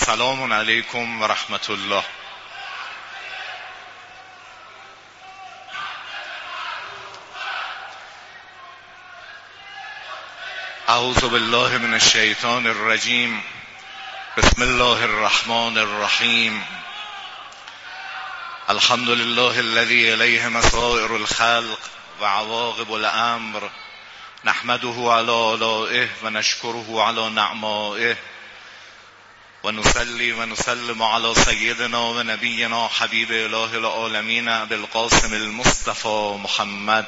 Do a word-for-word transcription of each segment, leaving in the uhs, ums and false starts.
سلام علیکم و رحمت الله. اعوذ بالله من الشیطان الرجیم. بسم الله الرحمن الرحیم. الحمد لله الذي الیه مصائر الخلق و عواقب الامر، نحمده علی آلائه و نشکره علی نعمائه و نصلی و نسلم علی سیدنا و نبینا حبیب اله العالمین ابی القاسم المصطفى محمد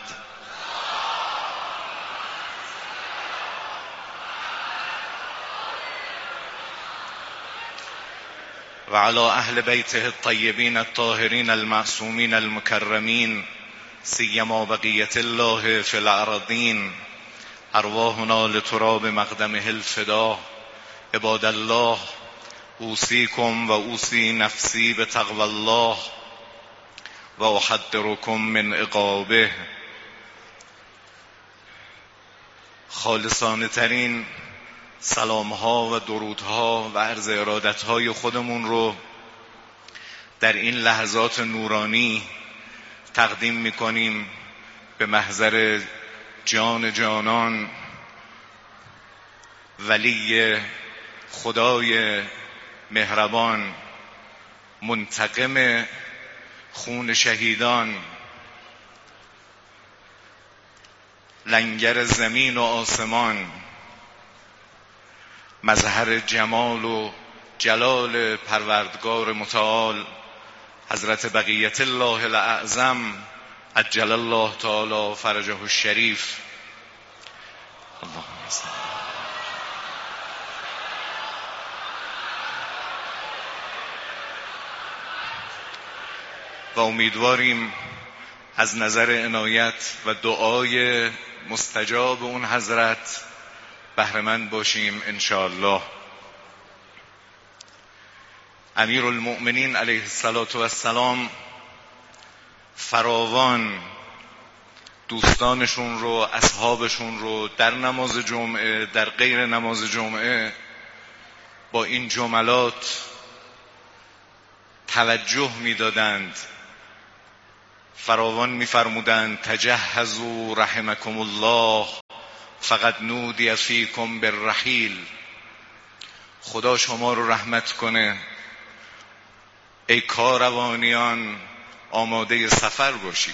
و علی اهل بیته الطیبین الطاهرین المعصومین المکرمین، سیما بقیت الله فی الارضین. ارواحنا لتراب مقدمه الفدا. عباد الله، اوصیکم و اوصی نفسی بتقوی الله و احذرکم من عقابه. خالصانه ترین سلام ها و درود ها و عرض ارادت های خودمون رو در این لحظات نورانی تقدیم میکنیم به محضر جان جانان، ولی خدای مهربان، منتقم خون شهیدان، لنگر زمین و آسمان، مظهر جمال و جلال پروردگار متعال، حضرت بقیت الله الاعظم عجل الله تعالی فرجه الشریف. اللهم صل. و امیدواریم از نظر عنایت و دعای مستجاب اون حضرت بهره‌مند باشیم انشاءالله. امیر المؤمنین علیه السلام فراوان دوستانشون رو، اصحابشون رو در نماز جمعه، در غیر نماز جمعه با این جملات توجه میدادند. فراوان میفرمودند تجهزوا رحمکم الله فقد نودی فیکم بالرحیل. خدا شما رو رحمت کنه، ای کاروانیان آماده سفر باشید.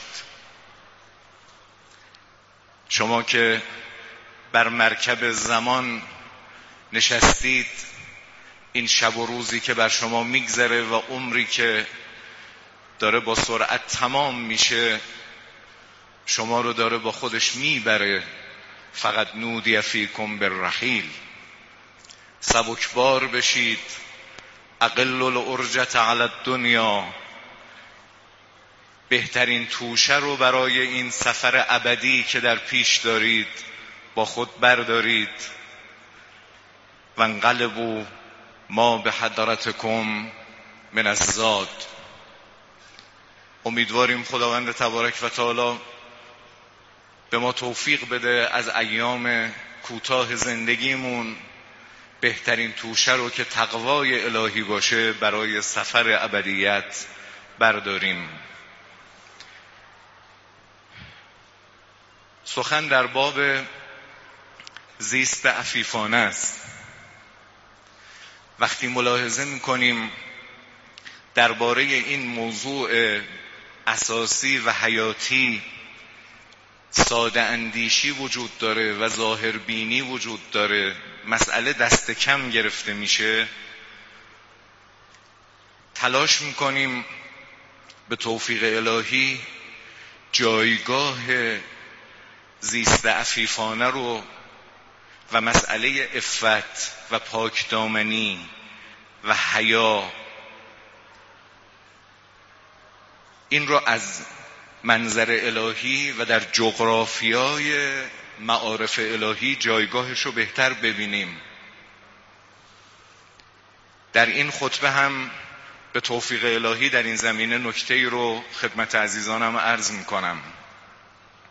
شما که بر مرکب زمان نشستید، این شب و روزی که بر شما میگذره و عمری که داره با سرعت تمام میشه شما رو داره با خودش میبره. فقط نودی فیکم بالرحیل. سبکبار بشید. اقل العرجة علی الدنیا. بهترین توشه رو برای این سفر ابدی که در پیش دارید با خود بردارید. و انقلبوا ما به حضرتکم من الزاد. امیدواریم خداوند تبارک و تعالی به ما توفیق بده از ایام کوتاه زندگیمون بهترین توشه رو که تقوای الهی باشه برای سفر ابدیت برداریم. سخن در باب زیست عفیفانه است. وقتی ملاحظه میکنیم درباره این موضوع اساسی و حیاتی ساده اندیشی وجود داره و ظاهر بینی وجود داره، مسئله دست کم گرفته میشه، تلاش میکنیم به توفیق الهی جایگاه زیست عفیفانه رو و مسئله عفت و پاکدامنی و حیا، این رو از منظر الهی و در جغرافیای معارف الهی جایگاهش رو بهتر ببینیم. در این خطبه هم به توفیق الهی در این زمینه نکته‌ای رو خدمت عزیزانم عرض میکنم.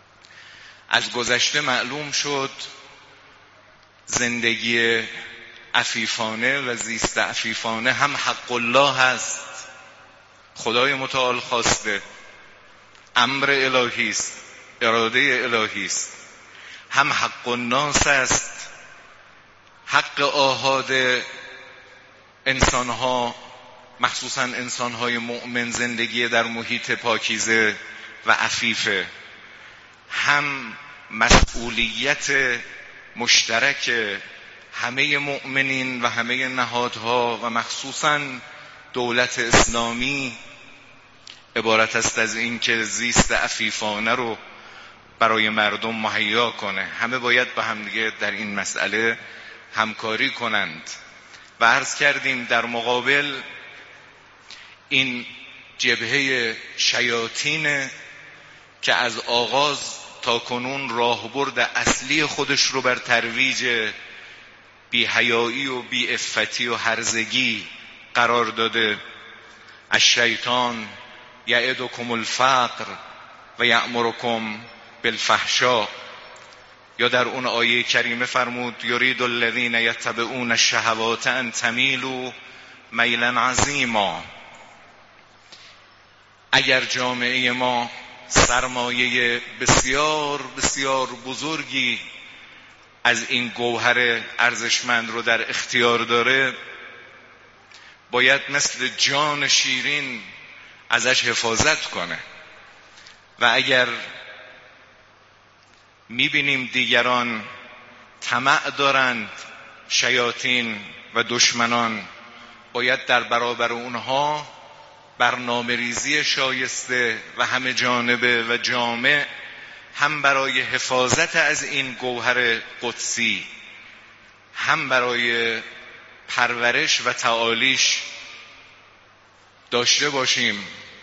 از گذشته معلوم شد زندگی عفیفانه و زیست عفیفانه هم حق الله هست، خدای متعال خواسته، امر الهی است، اراده الهی است، هم حق الناس است، حق آحاد انسانها، مخصوصا انسانهای مؤمن، زندگی در محیط پاکیزه و عفیفه، هم مسئولیت مشترک همه مؤمنین و همه نهادها و مخصوصا دولت اسلامی عبارت است از این که زیست عفیفانه رو برای مردم مهیا کنه. همه باید با هم دیگه در این مسئله همکاری کنند. و عرض کردیم در مقابل این جبهه شیاطین که از آغاز تا کنون راهبرد اصلی خودش رو بر ترویج بی‌حیایی و بی‌عفتی و هرزگی قرار داده. الشیطان یعدکم الفقر و یأمرکم بالفحشاء، یا در اون آیه کریمه فرمود یرید الذین یتبعون الشهوات ان تمیلوا میلا عظیما. اگر جامعه ما سرمایه بسیار بسیار بزرگی از این گوهر ارزشمند رو در اختیار داره، باید مثل جان شیرین ازش حفاظت کنه. و اگر میبینیم دیگران طمع دارند، شیاطین و دشمنان، باید در برابر اونها برنامه ریزی شایسته و همه جانبه و جامع، هم برای حفاظت از این گوهر قدسی، هم برای پرورش و تعالیش داشته باشیم.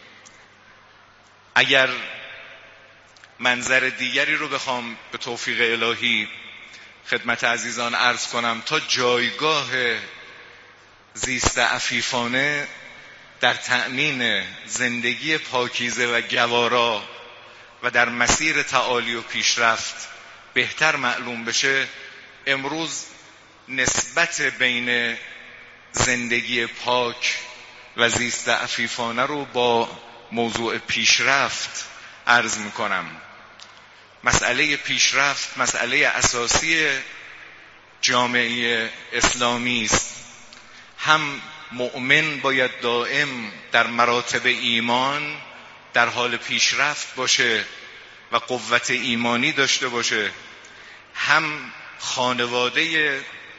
اگر منظر دیگری رو بخوام به توفیق الهی خدمت عزیزان عرض کنم، تا جایگاه زیست عفیفانه در تأمین زندگی پاکیزه و گوارا و در مسیر تعالی و پیشرفت بهتر معلوم بشه، امروز نسبت بین زندگی پاک و زیست عفیفانه رو با موضوع پیشرفت عرض میکنم. مسئله پیشرفت مسئله اساسی جامعه اسلامی است. هم مؤمن باید دائم در مراتب ایمان در حال پیشرفت باشه و قوت ایمانی داشته باشه، هم خانواده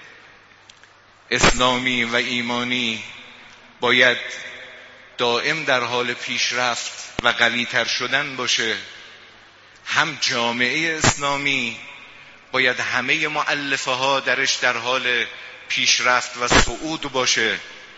اسلامی و ایمانی باید دائم در حال پیشرفت و قوی‌تر شدن باشه، هم جامعه اسلامی باید همه مؤلفه ها درش در حال پیشرفت و صعود باشه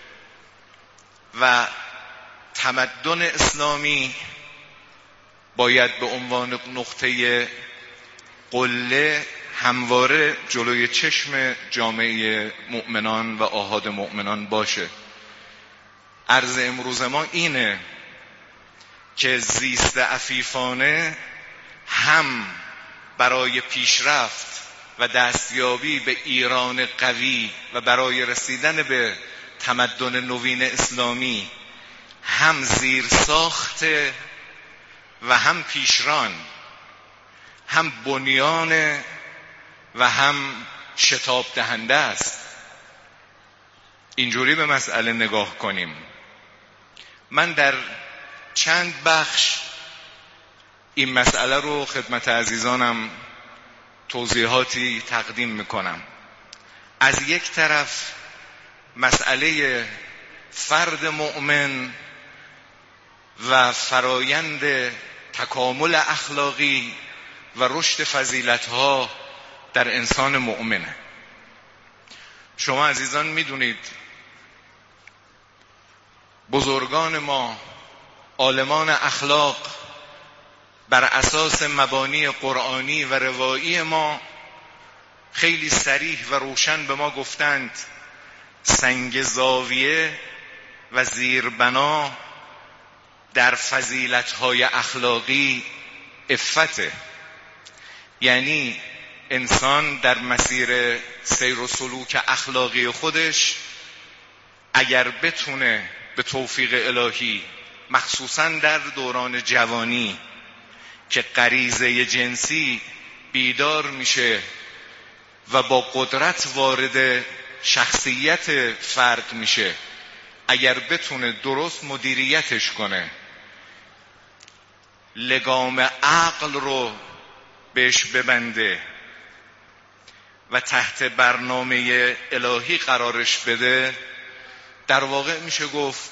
و تمدن اسلامی باید به عنوان نقطه قله همواره جلوی چشم جامعه مؤمنان و آحاد مؤمنان باشه. عرض امروز ما اینه که زیست عفیفانه هم برای پیشرفت و دستیابی به ایران قوی و برای رسیدن به تمدن نوین اسلامی هم زیر ساخته و هم پیشران، هم بنیان و هم شتاب دهنده است. اینجوری به مسئله نگاه کنیم. من در چند بخش این مسئله رو خدمت عزیزانم توضیحاتی تقدیم میکنم. از یک طرف مسئله فرد مؤمن و فرایند تکامل اخلاقی و رشد فضیلت‌ها در انسان مؤمنه. شما عزیزان میدونید بزرگان ما، عالمان اخلاق، بر اساس مبانی قرآنی و روایی ما خیلی صریح و روشن به ما گفتند سنگ زاویه و زیربنا در فضیلت‌های اخلاقی عفته. یعنی انسان در مسیر سیر و سلوک اخلاقی خودش اگر بتونه به توفیق الهی، مخصوصاً در دوران جوانی که غریزه جنسی بیدار میشه و با قدرت وارد شخصیت فرد میشه، اگر بتونه درست مدیریتش کنه، لگام عقل رو بهش ببنده و تحت برنامه الهی قرارش بده، در واقع میشه گفت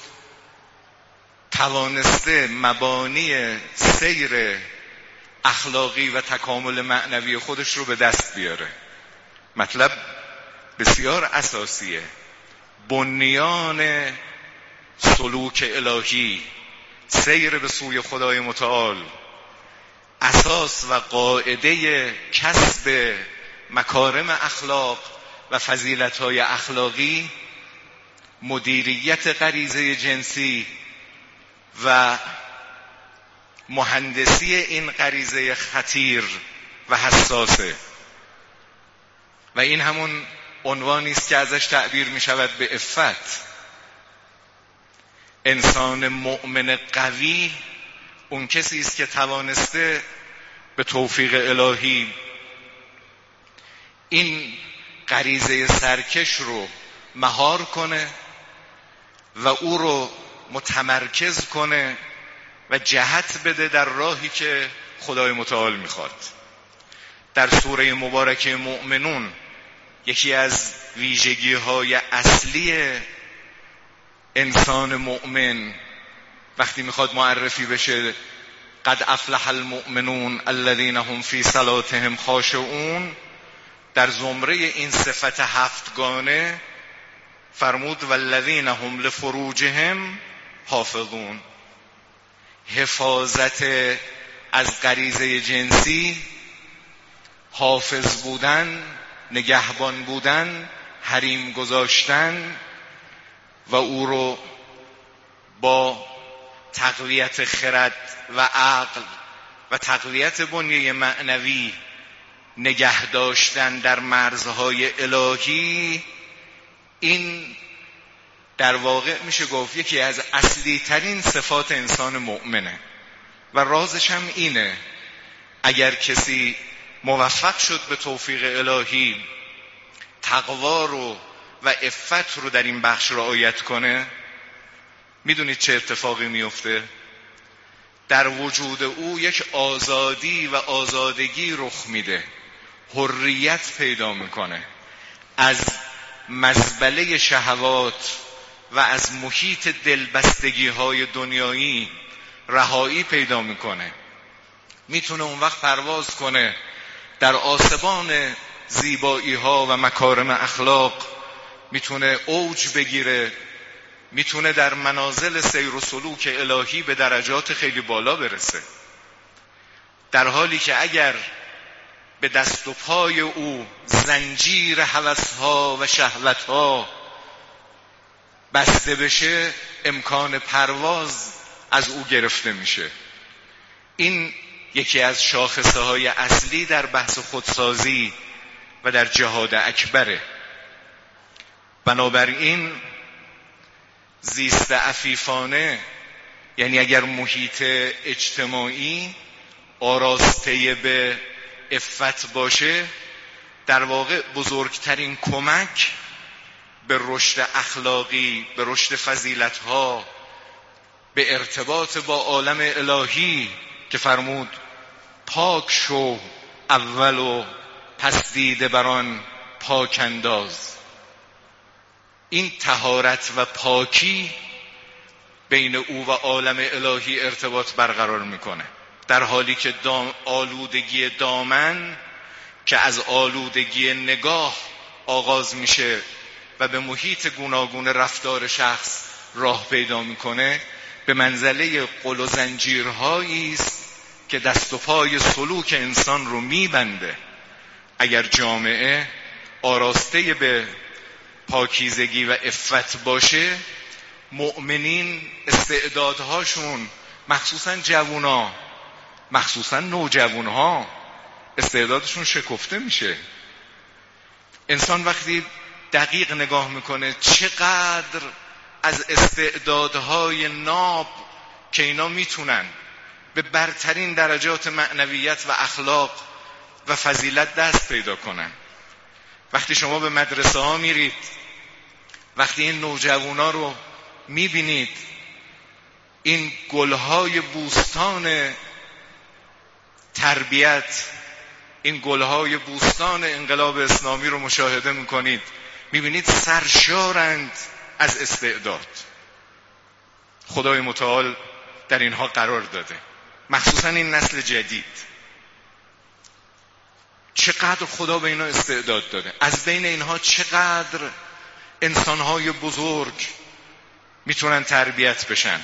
توانسته مبانی سیر اخلاقی و تکامل معنوی خودش رو به دست بیاره. مطلب بسیار اساسیه. بنیان سلوک الهی، سیر به سوی خدای متعال، اساس و قاعده کسب مکارم اخلاق و فضیلت‌های اخلاقی، مدیریت غریزه جنسی و مهندسی این غریزه خطیر و حساسه. و این همون عنوانی است که ازش تعبیر می شود به عفت. انسان مؤمن قوی اون کسی است که توانسته به توفیق الهی این غریزه سرکش رو مهار کنه و او رو متمرکز کنه و جهت بده در راهی که خدای متعال میخواد. در سوره مبارکه مؤمنون یکی از ویژگی‌های اصلی انسان مؤمن وقتی میخواد معرفی بشه، قد افلح المؤمنون الذین هم فی صلاتهم خاشعون، در زمره این صفت هفتگانه فرمود والذین هم لفروجهم حافظون. حفاظت از غریزه جنسی، حافظ بودن، نگهبان بودن، حریم گذاشتن و او رو با تقویت خرد و عقل و تقویت بنیه معنوی نگه داشتن در مرزهای الهی، این در واقع میشه گفت یکی از اصلی ترین صفات انسان مؤمنه. و رازش هم اینه، اگر کسی موفق شد به توفیق الهی تقوا رو و عفت رو در این بخش رعایت کنه، میدونید چه اتفاقی میفته؟ در وجود او یک آزادی و آزادگی رخ میده، حریت پیدا میکنه، از مزبله شهوات و از محیط دلبستگی های دنیایی رهایی پیدا میکنه. میتونه اون وقت پرواز کنه در آسمان زیبایی ها و مکارم اخلاق، میتونه اوج بگیره، میتونه در منازل سیر و سلوک الهی به درجات خیلی بالا برسه، در حالی که اگر به دست و پای او زنجیر هوس‌ها و شهوت‌ها بسته بشه، امکان پرواز از او گرفته میشه. این یکی از شاخصه های اصلی در بحث خودسازی و در جهاد اکبره. بنابراین زیست عفیفانه، یعنی اگر محیط اجتماعی آراسته به عفت باشه، در واقع بزرگترین کمک به رشد اخلاقی، به رشد فضیلت‌ها، به ارتباط با عالم الهی که فرمود پاک شو اول و پس دیده بران پاک انداز. این طهارت و پاکی بین او و عالم الهی ارتباط برقرار میکنه، در حالی که دام آلودگی دامن که از آلودگی نگاه آغاز میشه و به محیط گوناگون رفتار شخص راه پیدا میکنه، به منزله قل و زنجیرهایی است که دست و پای سلوک انسان رو میبنده. اگر جامعه آراسته به پاکیزگی و عفت باشه، مؤمنین استعدادهاشون، مخصوصا جوونا، مخصوصا نوجوانها، استعدادشون شکفته میشه. انسان وقتی دقیق نگاه میکنه چقدر از استعدادهای ناب که اینا میتونن به برترین درجات معنویت و اخلاق و فضیلت دست پیدا کنن. وقتی شما به مدرسه ها میرید، وقتی این نوجوانا رو میبینید، این گلهای بوستان تربیت، این گلهای بوستان انقلاب اسلامی رو مشاهده میکنید، میبینید سرشارند از استعداد. خدای متعال در اینها قرار داده، مخصوصا این نسل جدید. چقدر خدا به اینا استعداد داده. از بین اینها چقدر انسانهای بزرگ میتونن تربیت بشن.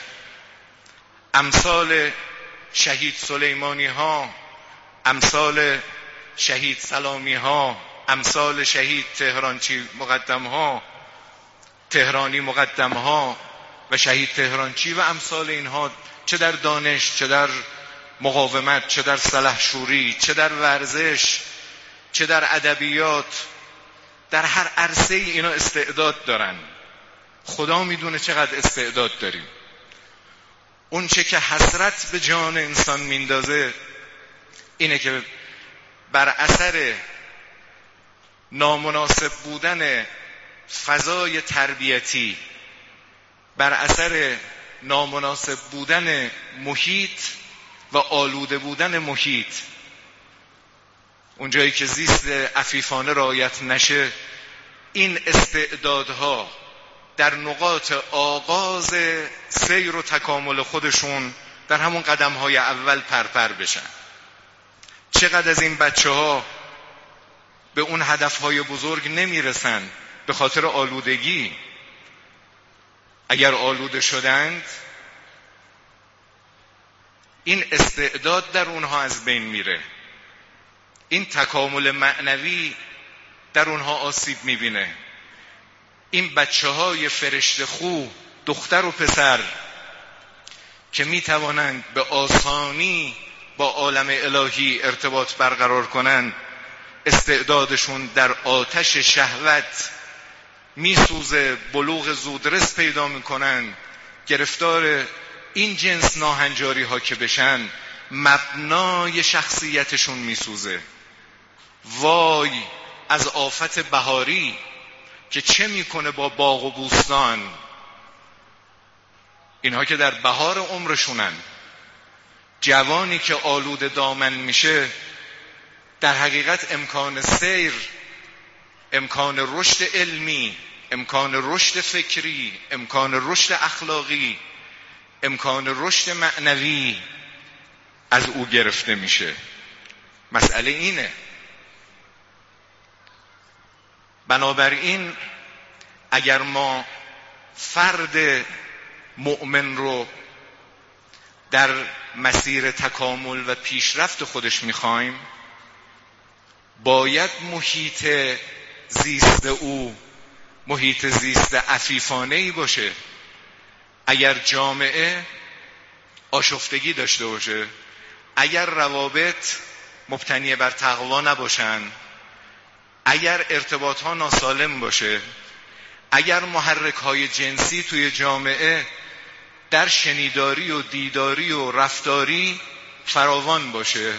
امثال شهید سلیمانی ها، امثال شهید سلامی ها، امثال شهید تهرانچی مقدم ها، تهرانی مقدم ها و شهید تهرانچی و امثال اینها، چه در دانش، چه در مقاومت، چه در سلحشوری، چه در ورزش، چه در ادبیات، در هر عرصه اینا استعداد دارن. خدا میدونه چقدر استعداد داریم. اون چه که حسرت به جان انسان میندازه اینه که بر اثر نامناسب بودن فضای تربیتی، بر اثر نامناسب بودن محیط و آلوده بودن محیط، اونجایی که زیست عفیفانه رعایت نشه، این استعدادها در نقاط آغاز سیر و تکامل خودشون در همون قدم‌های اول پرپر بشن. چقدر از این بچه ها به اون هدفهای بزرگ نمیرسن به خاطر آلودگی. اگر آلوده شدند این استعداد در اونها از بین میره، این تکامل معنوی در اونها آسیب میبینه. این بچه های فرشته خو، دختر و پسر که میتوانند به آسانی با عالم الهی ارتباط برقرار کنند، استعدادشون در آتش شهوت میسوزه، بلوغ زودرس پیدا میکنن، گرفتار این جنس ناهنجاری ها که بشن، مبنای شخصیتشون میسوزه. وای از آفت بهاری که چه میکنه با باغ و بوستان. اینها که در بهار عمرشونن، جوانی که آلوده دامن میشه، در حقیقت امکان سیر، امکان رشد علمی، امکان رشد فکری، امکان رشد اخلاقی، امکان رشد معنوی از او گرفته میشه. مسئله اینه. بنابراین اگر ما فرد مؤمن رو در مسیر تکامل و پیشرفت خودش میخوایم، باید محیط زیست او محیط زیست عفیفانه‌ای باشه. اگر جامعه آشفتگی داشته باشه، اگر روابط مبتنی بر تقوا نباشن، اگر ارتباط ها ناسالم باشه، اگر محرک های جنسی توی جامعه در شنیداری و دیداری و رفتاری فراوان باشه،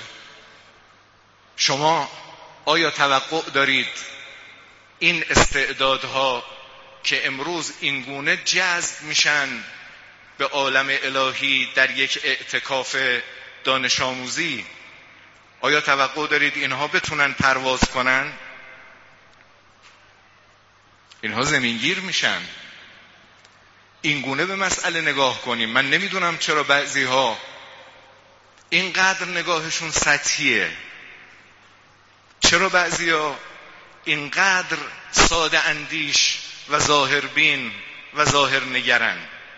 شما آیا توقع دارید این استعدادها که امروز اینگونه جذب میشن به عالم الهی در یک اعتکاف دانش آموزی، آیا توقع دارید اینها بتونن پرواز کنن؟ اینها زمینگیر میشن. اینگونه به مسئله نگاه کنیم. من نمیدونم چرا بعضی ها اینقدر نگاهشون سطحیه، چرا بعضی ها اینقدر ساده اندیش و ظاهربین و ظاهر نگرن.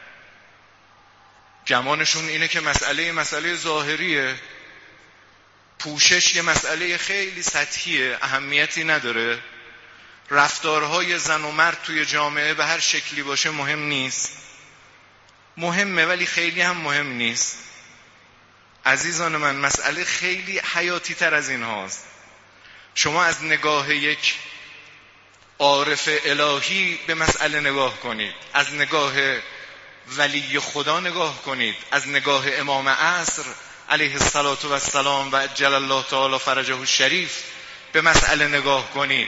گمانشون اینه که مسئله مسئله ظاهریه، پوشش یه مسئله خیلی سطحیه، اهمیتی نداره، رفتارهای زن و مرد توی جامعه به هر شکلی باشه مهم نیست. مهمه ولی خیلی هم مهم نیست. عزیزان من، مسئله خیلی حیاتی تر از این هاست. شما از نگاه یک عارف الهی به مسئله نگاه کنید، از نگاه ولی خدا نگاه کنید، از نگاه امام عصر علیه الصلاة و السلام و عجل الله تعالی فرجه الشریف به مسئله نگاه کنید.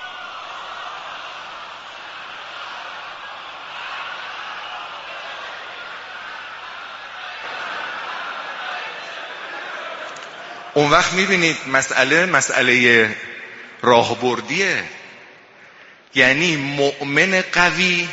اون وقت میبینید مسئله مسئله راهبردیه. یعنی مؤمن قوی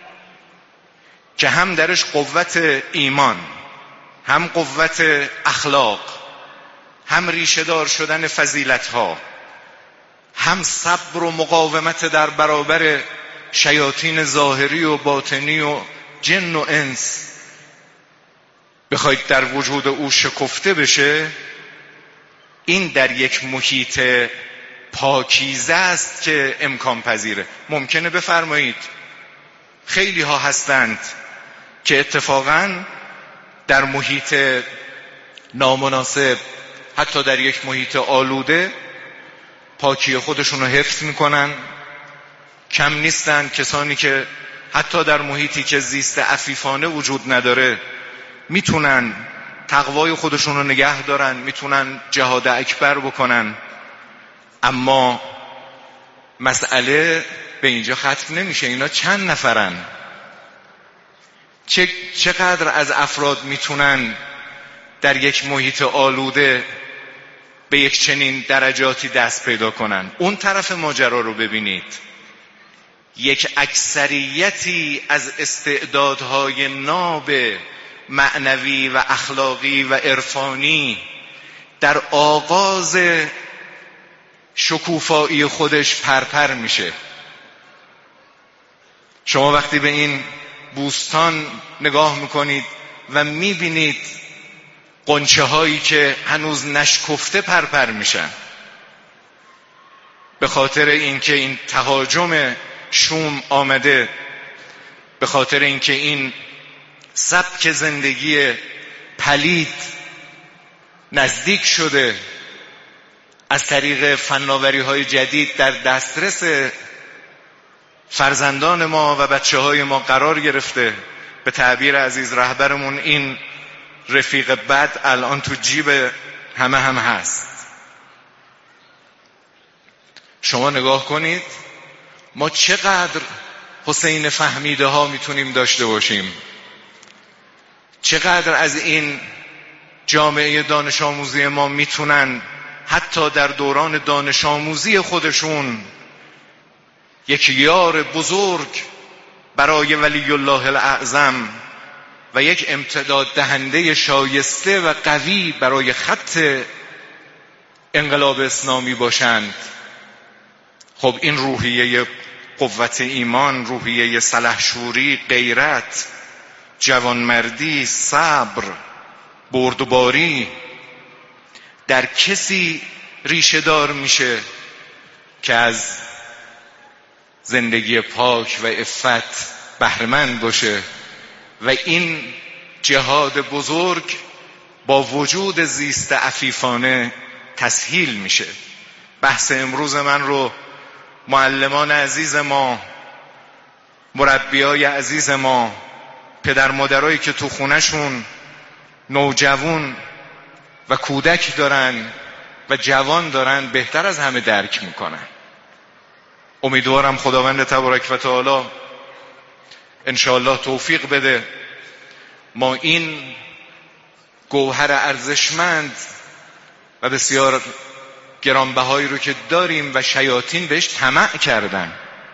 که هم درش قوت ایمان، هم قوت اخلاق، هم ریشه دار شدن فضیلت ها، هم صبر و مقاومت در برابر شیاطین ظاهری و باطنی و جن و انس بخواید در وجود او شکفته بشه، این در یک محیط پاکیزه است که امکان پذیره. ممکنه بفرمایید خیلی ها هستند که اتفاقاً در محیط نامناسب، حتی در یک محیط آلوده، پاکی خودشون رو حفظ میکنن. کم نیستن کسانی که حتی در محیطی که زیست عفیفانه وجود نداره میتونن تقوای خودشون رو نگه دارن، میتونن جهاد اکبر بکنن. اما مسئله به اینجا ختم نمیشه. اینا چند نفرن؟ چه چقدر از افراد میتونن در یک محیط آلوده به یک چنین درجاتی دست پیدا کنن؟ اون طرف ماجرا رو ببینید. یک اکثریتی از استعدادهای ناب معنوی و اخلاقی و عرفانی در آغاز شکوفایی خودش پرپر میشه. شما وقتی به این بوستان نگاه میکنید و میبینید غنچه هایی که هنوز نشکفته پرپر میشن، به خاطر اینکه این تهاجم شوم آمده، به خاطر اینکه این سبک زندگی پلید نزدیک شده، از طریق فناوری های جدید در دسترس فرزندان ما و بچه های ما قرار گرفته. به تعبیر عزیز رهبرمون، این رفیق بد الان تو جیب همه هم هست. شما نگاه کنید ما چقدر حسین فهمیده ها میتونیم داشته باشیم، چقدر از این جامعه دانش آموزی ما میتونن حتی در دوران دانش آموزی خودشون یک یار بزرگ برای ولی الله الاعظم و یک امتداد دهنده شایسته و قوی برای خط انقلاب اسلامی باشند. خب این روحیه قوت ایمان، روحیه سلحشوری، غیرت، جوانمردی، صبر، بردباری در کسی ریشه دار میشه که از زندگی پاک و عفت بهره‌مند باشه و این جهاد بزرگ با وجود زیست عفیفانه تسهیل میشه. بحث امروز من رو معلمان عزیز ما، مربیای عزیز ما، پدر مادرایی که تو خونهشون نوجوان و کودک دارن و جوان دارن بهتر از همه درک میکنن. امیدوارم خداوند تبارک و تعالی انشاءالله توفیق بده ما این گوهر ارزشمند و بسیار گرانبهایی رو که داریم و شیاطین بهش طمع کردن.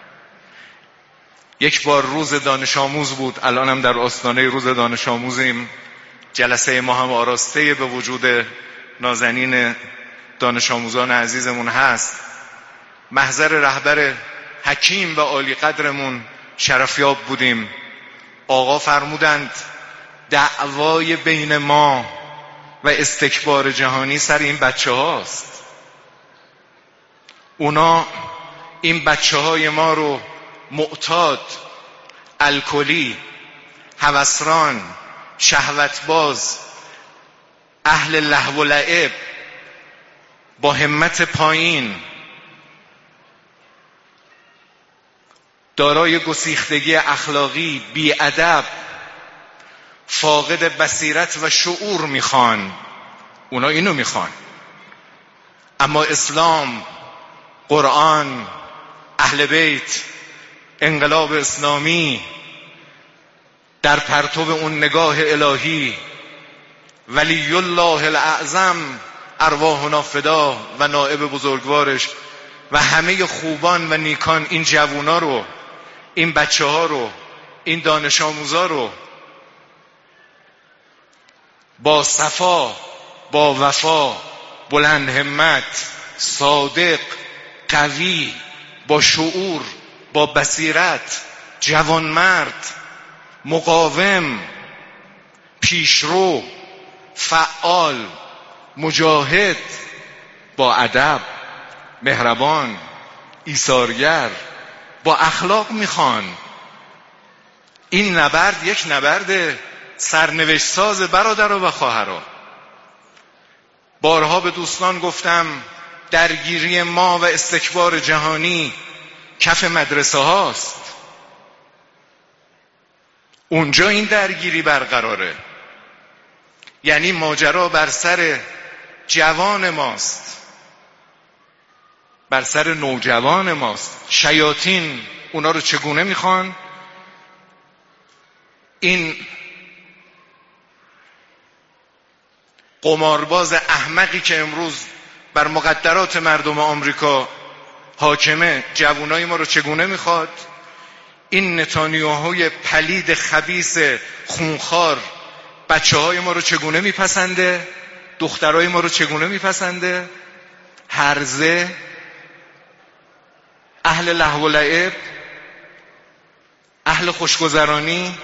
یک بار روز دانش آموز بود، الان هم در آستانه روز دانش آموزیم، جلسه ما هم آراسته به وجود نازنین دانش آموزان عزیزمون هست. محضر رهبر حکیم و عالی قدرمون شرفیاب بودیم. آقا فرمودند دعوای بین ما و استکبار جهانی سر این بچه هاست. اونا این بچه های ما رو معتاد، الکلی، هوسران، شهوتباز اهل لهو و لعب، با همت پایین، دارای گسیختگی اخلاقی، بی‌ادب، فاقد بصیرت و شعور میخوان. اونا اینو میخوان. اما اسلام، قرآن، اهل بیت، انقلاب اسلامی در پرتو اون نگاه الهی، ولی الله الاعظم ارواحنا فدا و نائب بزرگوارش و همه خوبان و نیکان، این جوونا رو، این بچه ها رو، این دانش آموزا رو با صفا، با وفا، بلند همت، صادق، قوی، با شعور، با بصیرت، جوانمرد، مقاوم، پیشرو، فعال، مجاهد، با ادب، مهربان، ایثارگر، با اخلاق میخوان. این نبرد یک نبرد سرنوشت ساز برادرها و خواهرها. بارها به دوستان گفتم درگیری ما و استکبار جهانی کف مدرسه هاست. اونجا این درگیری برقراره. یعنی ماجرا بر سر جوان ماست، بر سر نوجوان ماست. شیاطین اونا رو چگونه میخوان؟ این قمارباز احمقی که امروز بر مقدرات مردم آمریکا حاکمه، جوانای ما رو چگونه میخواد؟ این نتانیاهوی پلید خبیث خونخوار بچه های ما رو چگونه میپسنده؟ دخترای ما رو چگونه میپسنده؟ هرزه، اهل لهو و لعب، اهل خوشگذرانی،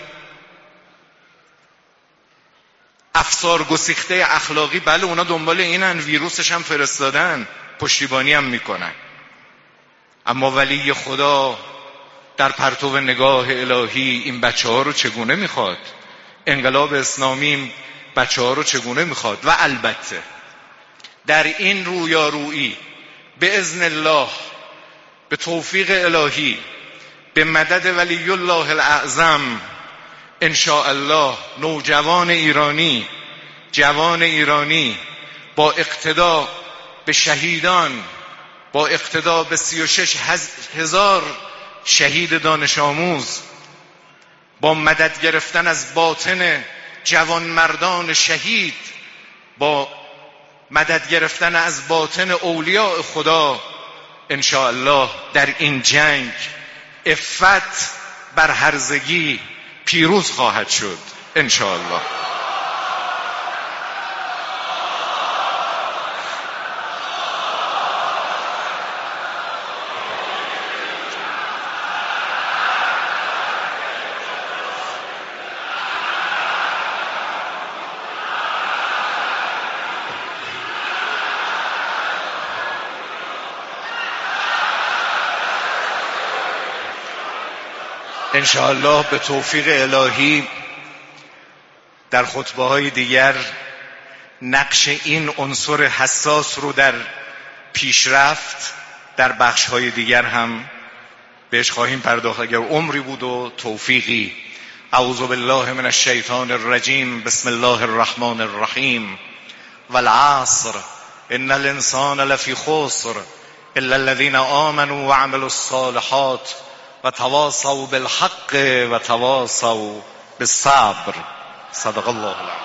افسار گسیخته اخلاقی. بله اونا دنبال اینن، ویروسش هم فرستادن، پشتیبانی هم میکنن. اما ولی خدا در پرتو نگاه الهی این بچه ها رو چگونه میخواد؟ انقلاب اسلامی بچه ها رو چگونه میخواد؟ و البته در این رویارویی به اذن الله، به توفیق الهی، به مدد ولی الله الاعظم، ان شاء الله نوجوان ایرانی، جوان ایرانی با اقتدا به شهیدان، با اقتدا به سی و شش هزار شهید دانش آموز، با مدد گرفتن از باطن جوان مردان شهید، با مدد گرفتن از باطن اولیاء خدا، ان شاء الله در این جنگ عفت بر هرزگی پیروز خواهد شد ان شاء الله. انشاءالله به توفیق الهی در خطبه های دیگر نقش این عنصر حساس رو در پیشرفت در بخش های دیگر هم بهش خواهیم پرداخت اگر عمری بود و توفیقی. اعوذ بالله من الشیطان الرجیم، بسم الله الرحمن الرحیم. والعصر ان الانسان لفی خسر الا الذين آمنوا وعملوا الصالحات و تواصوا بالحق و تواصوا بالصبر. صدق الله العظیم.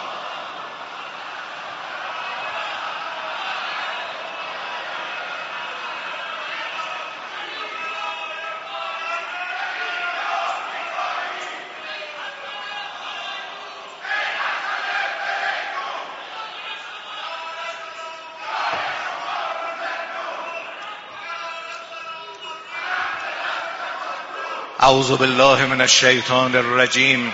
اعوذ بالله من الشیطان الرجیم.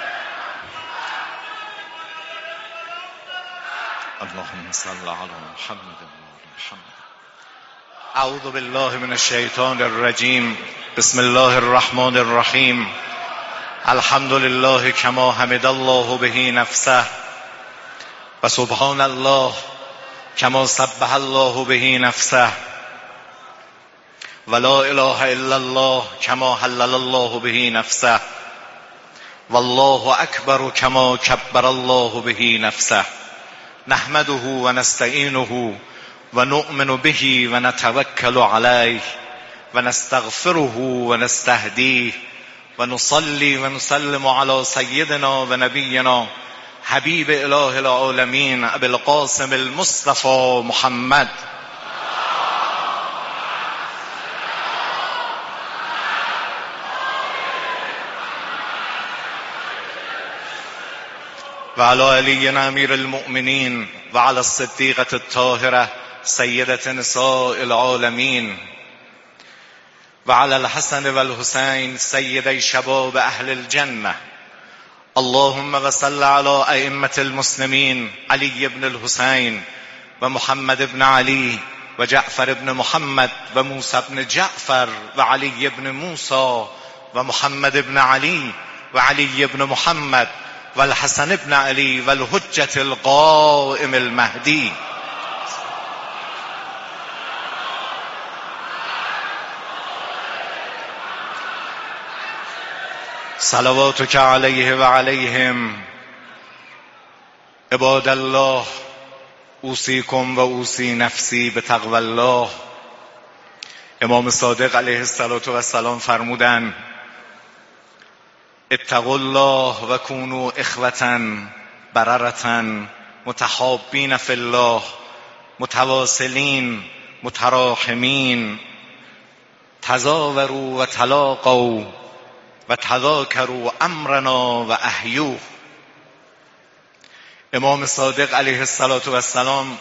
اللهم صل علی محمد و آل محمد. اعوذ بالله من الشیطان الرجیم. بسم الله الرحمن الرحیم. الحمد لله کما حمد الله به نفسه و سبحان الله کما سبح الله به نفسه و لا اله الا الله کما حلل الله به نفسه والله اکبر کما کبر الله به نفسه نحمده و نستعینه و نؤمن به و نتوکل علیه و نستغفره و نستهدیه و نصلی و نسلم علی سیدنا و نبینا حبیب اله العالمین ابی القاسم المصطفى محمد و علی علی امیر المؤمنین و علی الصدیقة الطاهرة سیدة نساء العالمین و علی الحسن و الحسین سیدی شباب اهل الجنه اللهم وصل على ائمة المسلمین علی بن الحسین و محمد بن علی و جعفر بن محمد و موسی بن جعفر و علی بن موسی و محمد بن علی و علی بن محمد و الحسن بن علی و الحجة القائم المهدی صلواتک علیه و علیهم. عباد الله اوصیکم و اوصی نفسی بتقوی الله. امام صادق علیه السلام فرمودند اتقوا الله و کونوا اخوة بررة متحابین فی الله متواصلین متراحمین تزاوروا و تلاقوا و تذاکروا امرنا و احیوه. امام صادق علیه السلام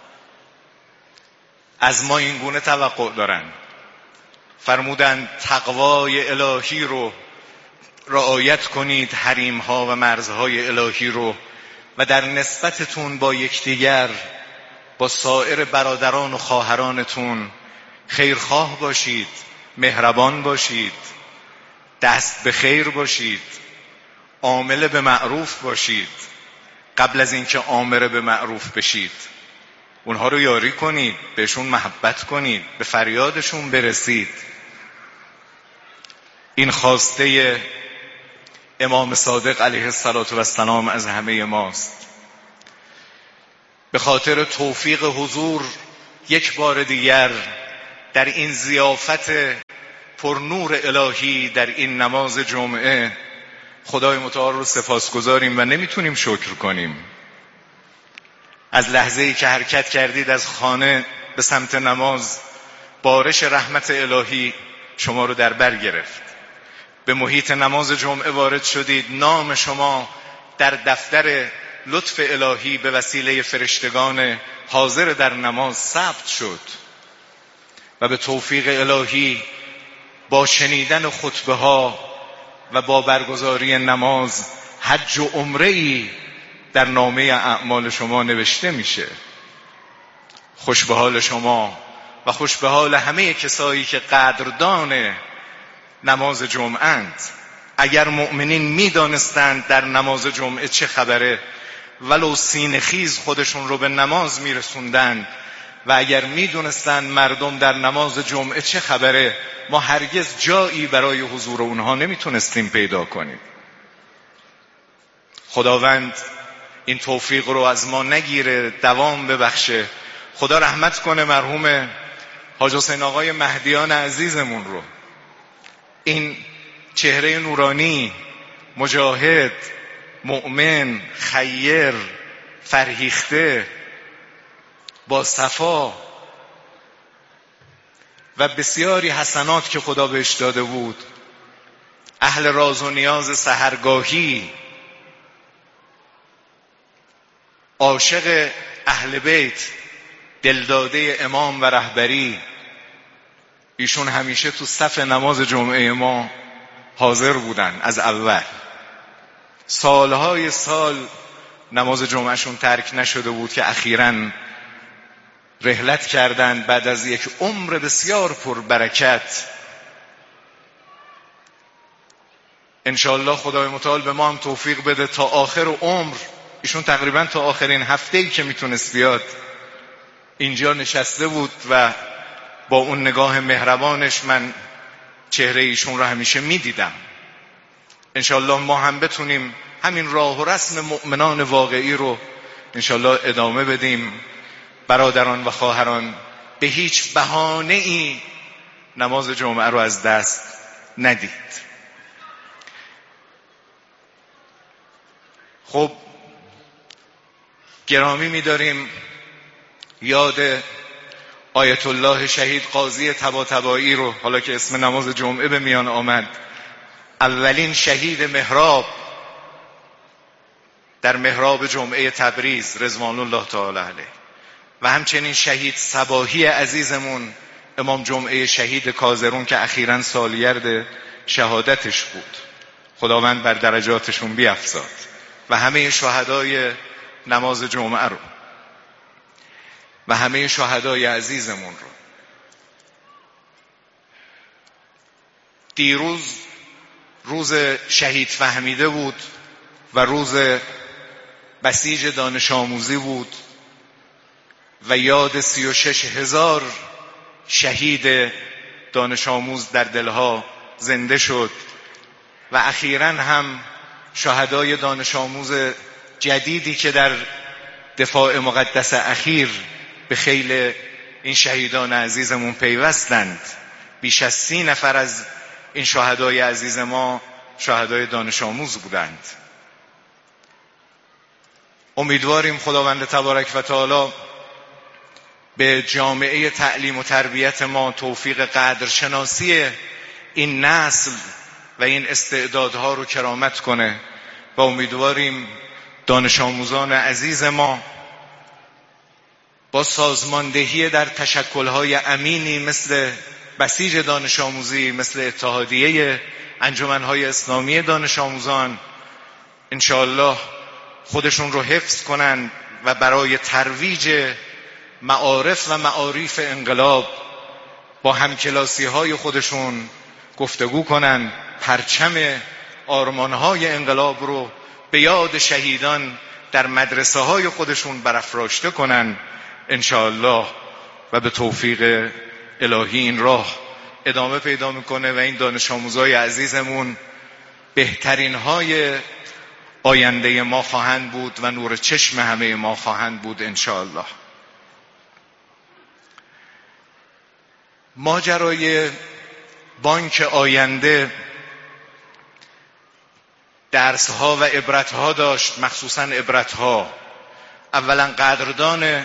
از ما این گونه توقع دارن. فرمودند تقوای الهی رو رعایت کنید، حریم ها و مرزهای الهی رو، و در نسبتتون با یکدیگر با سایر برادران و خواهرانتون خیرخواه باشید، مهربان باشید، دست به خیر باشید، عامل به معروف باشید. قبل از اینکه آمر به معروف بشید اونها رو یاری کنید، بهشون محبت کنید، به فریادشون برسید. این خواسته امام صادق علیه السلام از همه ماست. به خاطر توفیق حضور یک بار دیگر در این ضیافت پر نور الهی در این نماز جمعه خدای متعال رو سپاسگزاریم و نمیتونیم شکر کنیم. از لحظه‌ای که حرکت کردید از خانه به سمت نماز بارش رحمت الهی شما رو در بر گرفت. به محیط نماز جمعه وارد شدید، نام شما در دفتر لطف الهی به وسیله فرشتگان حاضر در نماز ثبت شد و به توفیق الهی با شنیدن خطبه ها و با برگزاری نماز حج و عمره‌ای در نامه اعمال شما نوشته میشه. خوش به حال شما و خوش به حال همه کسایی که قدردان نماز جمعه اند. اگر مؤمنین میدانستند در نماز جمعه چه خبره ولو سینه خیز خودشون رو به نماز میرسوندند و اگر میدونستند مردم در نماز جمعه چه خبره ما هرگز جایی برای حضور اونها نمیتونستیم پیدا کنیم. خداوند این توفیق رو از ما نگیره، دوام ببخشه. خدا رحمت کنه مرحوم حاج حسین آقای مهدیان عزیزمون رو. این چهره نورانی، مجاهد، مؤمن، خیر، فرهیخته، با صفا و بسیاری حسنات که خدا بهش داده بود، اهل راز و نیاز سحرگاهی، عاشق اهل بیت، دلداده امام و رهبری، ایشون همیشه تو صف نماز جمعه ما حاضر بودن. از اول سالهای سال نماز جمعهشون ترک نشده بود که اخیراً رحلت کردند بعد از یک عمر بسیار پر برکت. انشاءالله خدای متعال به ما هم توفیق بده تا آخر عمر ایشون تقریبا تا آخرین هفته‌ای که میتونست بیاد اینجا نشسته بود و با اون نگاه مهربانش من چهره ایشون رو همیشه میدیدم. انشالله ما هم بتونیم همین راه و رسم مؤمنان واقعی رو انشالله ادامه بدیم. برادران و خواهران، به هیچ بهانه‌ای نماز جمعه رو از دست ندید. خب گرامی می‌داریم یاد آیت الله شهید قاضی طباطبایی رو، حالا که اسم نماز جمعه به میان آمد، اولین شهید محراب در محراب جمعه تبریز رضوان الله تعالی علیه، و همچنین شهید صباحی عزیزمون امام جمعه شهید کازرون که اخیراً سالگرد شهادتش بود، خداوند بر درجاتشون بیفزاد، و همه شهدای نماز جمعه رو و همه شهدای عزیزمون رو. دیروز روز شهید فهمیده بود و روز بسیج دانش آموزی بود و یاد سی و شش هزار شهید دانش آموز در دلها زنده شد و اخیراً هم شهدای دانش آموز جدیدی که در دفاع مقدس اخیر به خیل این شهیدان عزیزمون پیوستند. بیش از سی نفر از این شهدای عزیز ما شهدای دانش آموز بودند. امیدواریم خداوند تبارک و تعالی به جامعه تعلیم و تربیت ما توفیق قدرشناسی این نسل و این استعدادها رو کرامت کنه و امیدواریم دانش آموزان عزیز ما با سازماندهی در تشکل‌های امینی مثل بسیج دانش آموزی، مثل اتحادیه انجمن‌های اسلامی دانش آموزان، انشاءالله خودشون رو حفظ کنن و برای ترویج معارف و معاریف انقلاب با همکلاسی‌های خودشون گفتگو کنن، پرچم آرمان‌های انقلاب رو به یاد شهیدان در مدرسه های خودشون برافراشته کنن انشاءالله، و به توفیق الهی این راه ادامه پیدا میکنه و این دانش آموزای عزیزمون بهترین های آینده ما خواهند بود و نور چشم همه ما خواهند بود انشاءالله. ماجرای بانک آینده درس‌ها و عبرت‌ها داشت، مخصوصاً عبرت‌ها. اولاً قدردان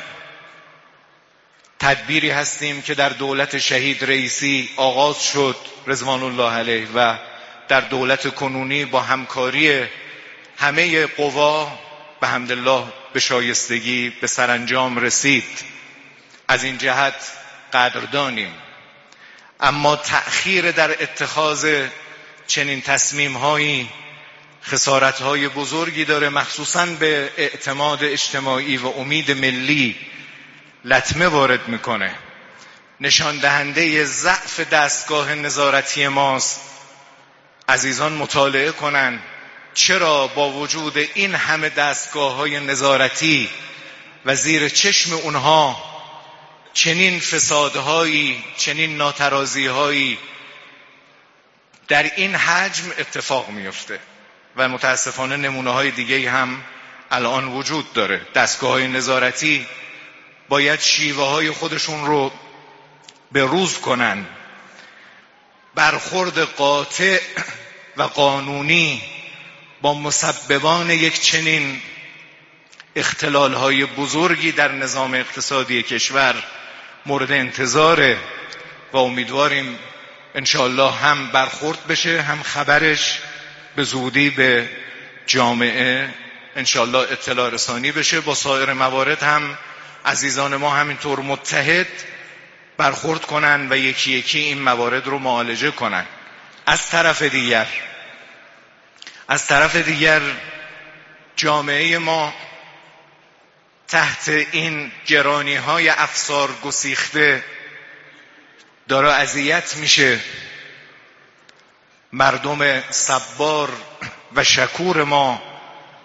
تدبیری هستیم که در دولت شهید رئیسی آغاز شد رضوان الله علیه و در دولت کنونی با همکاری همه قوا به حمدالله به شایستگی به سرانجام رسید. از این جهت قدردانیم. اما تأخیر در اتخاذ چنین تصمیم‌هایی خسارت‌های بزرگی داره، مخصوصاً به اعتماد اجتماعی و امید ملی لطمه وارد میکنه. نشان دهنده ضعف دستگاه نظارتی ماست. عزیزان مطالعه کنن چرا با وجود این همه دستگاه‌های نظارتی و زیر چشم اونها چنین فسادهایی، چنین ناترازیهایی در این حجم اتفاق میفته و متاسفانه نمونه‌های دیگه هم الان وجود داره. دستگاه‌های نظارتی باید شیوه‌های خودشون رو به روز کنن. برخورد قاطع و قانونی با مسببان یک چنین اختلال‌های بزرگی در نظام اقتصادی کشور مورد انتظاره و امیدواریم انشاءالله هم برخورد بشه، هم خبرش به زودی به جامعه انشاءالله اطلاع رسانی بشه. با سایر موارد هم عزیزان ما همینطور متحد برخورد کنن و یکی یکی این موارد رو معالجه کنن. از طرف دیگر از طرف دیگر جامعه ما تحت این گرانی‌های افسار گسیخته داره اذیت میشه. مردم صبار و شکور ما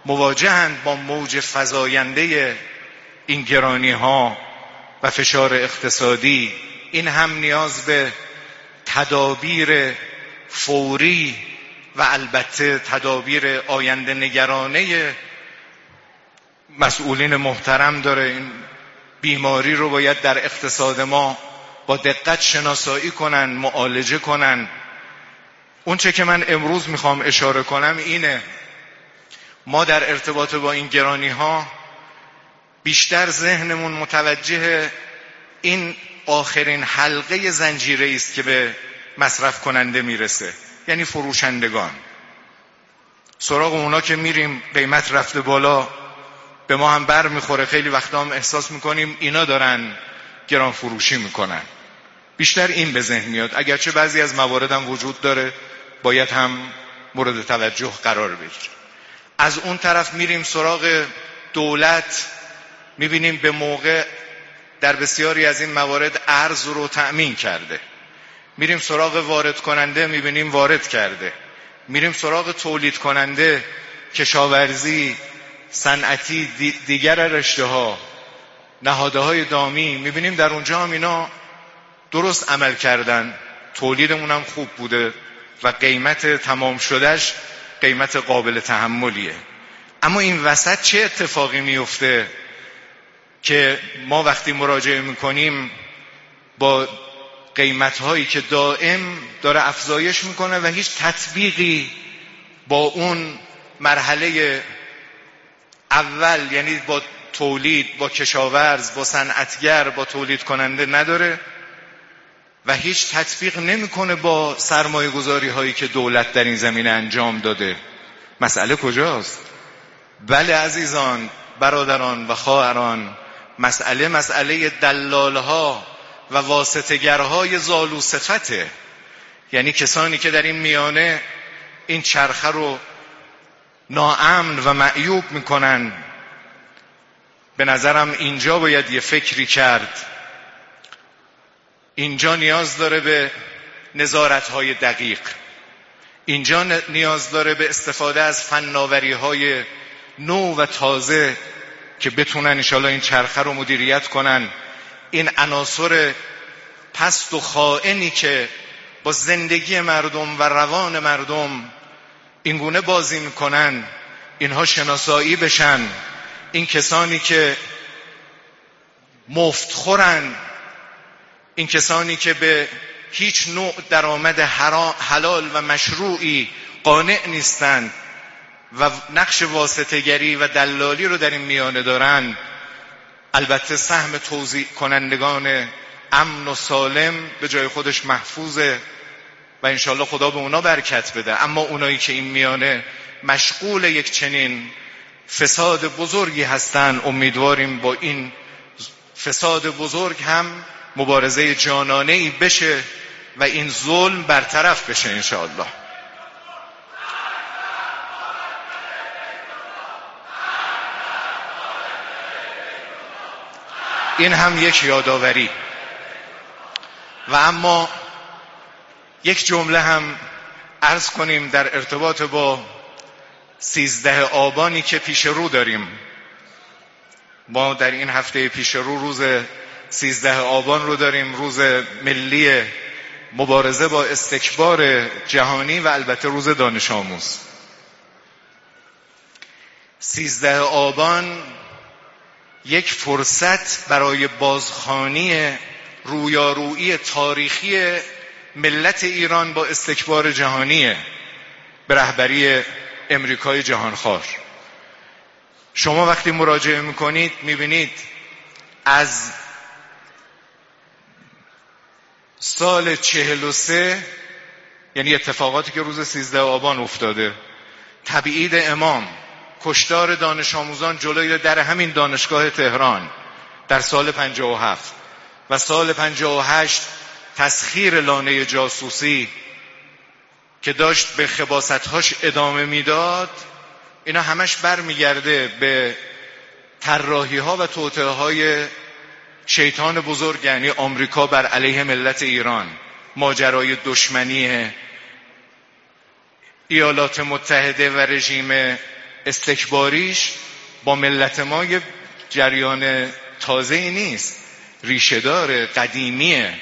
مواجهند با موج فزاینده این گرانی ها و فشار اقتصادی. این هم نیاز به تدابیر فوری و البته تدابیر آینده نگرانه مسئولین محترم داره. این بیماری رو باید در اقتصاد ما با دقت شناسایی کنن، معالجه کنن. اون چه که من امروز میخوام اشاره کنم اینه، ما در ارتباط با این گرانی ها بیشتر ذهنمون متوجه این آخرین حلقه زنجیره است که به مصرف کننده میرسه، یعنی فروشندگان. سراغ اونا که میریم قیمت رفته بالا، به ما هم بر میخوره. خیلی وقتا هم احساس میکنیم اینا دارن گران فروشی میکنن. بیشتر این به ذهن میاد، اگرچه بعضی از موارد هم وجود داره باید هم مورد توجه قرار بگیره. از اون طرف میریم سراغ دولت، میبینیم به موقع در بسیاری از این موارد ارز رو تأمین کرده. میریم سراغ وارد کننده، میبینیم وارد کرده. میریم سراغ تولید کننده، کشاورزی، صنعتی، دیگر رشته ها، نهاده های دامی، میبینیم در اونجا هم اینا درست عمل کردن، تولیدمون هم خوب بوده و قیمت تمام شدهش قیمت قابل تحملیه. اما این وسط چه اتفاقی میفته که ما وقتی مراجعه میکنیم با قیمت‌هایی که دائم داره افزایش میکنه و هیچ تطبیقی با اون مرحله اول، یعنی با تولید، با کشاورز، با صنعتگر، با تولید کننده نداره و هیچ تطبیق نمیکنه با سرمایه گذاری هایی که دولت در این زمینه انجام داده. مسئله کجاست؟ بله عزیزان، برادران و خواهران، مسئله مسئله دلالها و واسطه‌گرهای زالو صفته، یعنی کسانی که در این میانه این چرخه رو ناامن و معیوب میکنن. به نظرم اینجا باید یه فکری کرد. اینجا نیاز داره به نظارت‌های دقیق، اینجا نیاز داره به استفاده از فناوری‌های نو و تازه که بتونن انشالله این چرخه رو مدیریت کنن. این عناصر پست و خائنی که با زندگی مردم و روان مردم اینگونه بازی میکنن، اینها شناسایی بشن. این کسانی که مفتخورن، این کسانی که به هیچ نوع درآمد حلال و مشروعی قانع نیستن و نقش واسطه‌گری و دلالی رو در این میانه دارن، البته سهم توزیع کنندگان امن و سالم به جای خودش محفوظه و انشالله خدا به اونا برکت بده. اما اونایی که این میانه مشغول یک چنین فساد بزرگی هستن، امیدواریم با این فساد بزرگ هم مبارزه جانانه‌ای بشه و این ظلم برطرف بشه انشالله. این هم یک یادآوری. و اما یک جمله هم عرض کنیم در ارتباط با سیزده آبانی که پیش رو داریم. ما در این هفته پیش رو روز سیزده آبان رو داریم، روز ملی مبارزه با استکبار جهانی و البته روز دانش آموز. سیزده آبان یک فرصت برای بازخوانی رویارویی تاریخی ملت ایران با استکبار جهانیه به رهبری امریکای جهانخوار. شما وقتی مراجعه میکنید میبینید از سال چهل و سه، یعنی اتفاقاتی که روز سیزده آبان افتاده، تبعید امام، کشتار دانش آموزان جلوی در همین دانشگاه تهران در سال پنجاه و هفت و سال پنجاه و هشت تسخیر لانه جاسوسی که داشت به خباثت‌هاش ادامه میداد، اینا همش برمیگرده به طراحی‌ها و توطئه‌های شیطان بزرگ، یعنی آمریکا بر علیه ملت ایران. ماجرای دشمنی ایالات متحده و رژیم استکباریش با ملت ما یه جریان تازه‌ای نیست، ریشه داره، قدیمیه.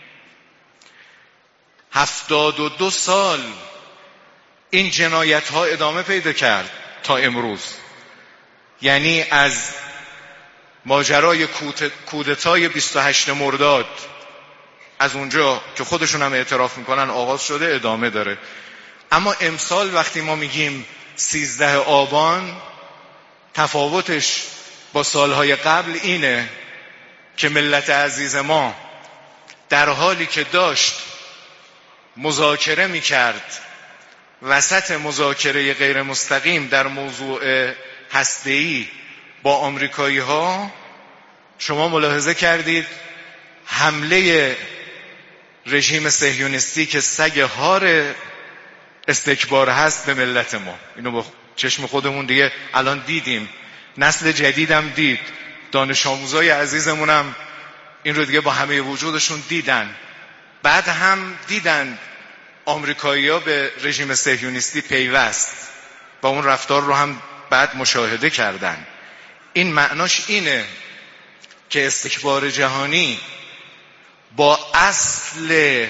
هفتاد و دو سال این جنایت ها ادامه پیدا کرد تا امروز. یعنی از ماجرای کودتای بیست و هشتم مرداد، از اونجا که خودشون هم اعتراف میکنن آغاز شده، ادامه داره. اما امسال وقتی ما میگیم سیزده آبان، تفاوتش با سالهای قبل اینه که ملت عزیز ما در حالی که داشت مذاکره میکرد، وسط مذاکره غیر مستقیم در موضوع هسته‌ای با آمریکایی ها، شما ملاحظه کردید حمله رژیم صهیونیستی که سگ هار استکبار هست به ملت ما، اینو با چشم خودمون دیگه الان دیدیم، نسل جدیدم دید، دانش آموزای عزیزمونم این رو دیگه با همه وجودشون دیدن. بعد هم دیدن آمریکایی‌ها به رژیم صهیونیستی پیوست و اون رفتار رو هم بعد مشاهده کردن. این معناش اینه که استکبار جهانی با اصل